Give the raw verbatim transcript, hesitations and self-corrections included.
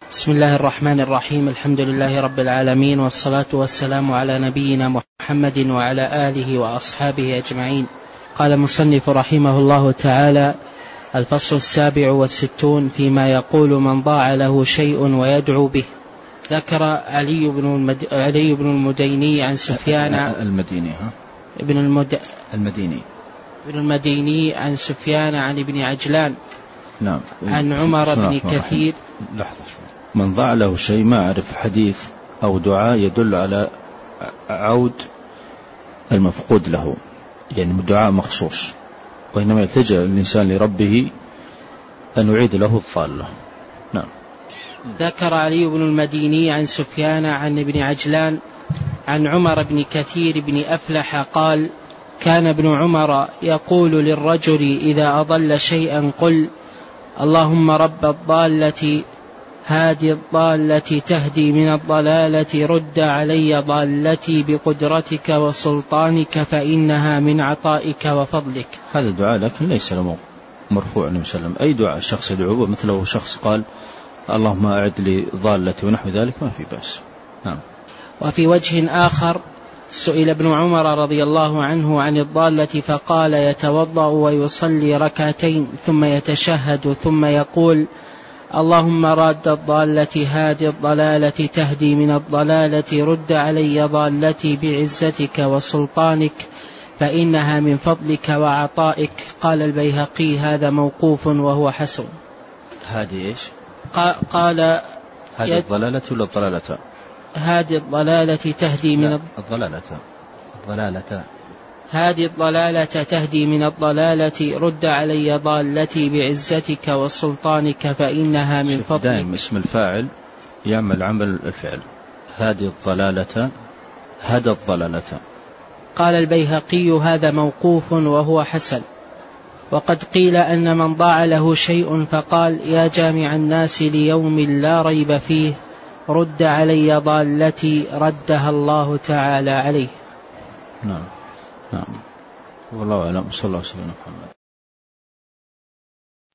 بسم الله الرحمن الرحيم. الحمد لله رب العالمين، والصلاة والسلام على نبينا محمد وعلى آله وأصحابه أجمعين. قال المصنف رحمه الله تعالى: الفصل السابع والستون فيما يقول من ضاع له شيء ويدعو به. ذكر علي بن المد... علي بن المديني عن سفيان المديني ها ابن المد... المديني ابن المديني عن سفيان عن ابن عجلان نعم عن عمر بن كثير. لحظة شوي. من ضاع له شيء، ما أعرف حديث أو دعاء يدل على عود المفقود له، يعني دعاء مخصوص، وإنما يلتجأ الإنسان لربه أن يعيد له الضالة. نعم. ذكر علي بن المديني عن سفيان عن ابن عجلان عن عمر بن كثير بن أفلح قال: كان ابن عمر يقول للرجل إذا أضل شيئا: قل اللهم رب الضالة هادي الضالة تهدي من الضلالة رد علي ضالتي بقدرتك وسلطانك فإنها من عطائك وفضلك. هذا الدعاء لكن ليس له مرفوع النبي صلى الله عليه وسلم. أي دعاء الشخص يدعوه، مثله شخص قال اللهم أعد لي ضالتي ونحو ذلك، ما في بأس. نعم. وفي وجه آخر سئل ابن عمر رضي الله عنه عن الضالة فقال: يتوضأ ويصلي ركعتين ثم يتشهد ثم يقول: اللهم راد الضالة هادي الضلالة تهدي من الضلالة رد علي ضالتي بعزتك وسلطانك فإنها من فضلك وعطائك. قال البيهقي: هذا موقوف وهو حسن. هادي إيش؟ قال هادي الضلالة ولا الضلالة؟ هادي الضلالة تهدي من الضلالة الضلالة هذه الضلالة تهدي من الضلالة رد علي ضالتي بعزتك وسلطانك فإنها من فضلك. دائما اسم الفاعل يعمل عمل الفعل. هذه الضلالة هدى الضلالة. قال البيهقي: هذا موقوف وهو حسن. وقد قيل أن من ضاع له شيء فقال: يا جامع الناس ليوم لا ريب فيه رد علي ضالتي ردها الله تعالى عليه. نعم. نعم. والله أعلم. صلى الله عليه وسلم.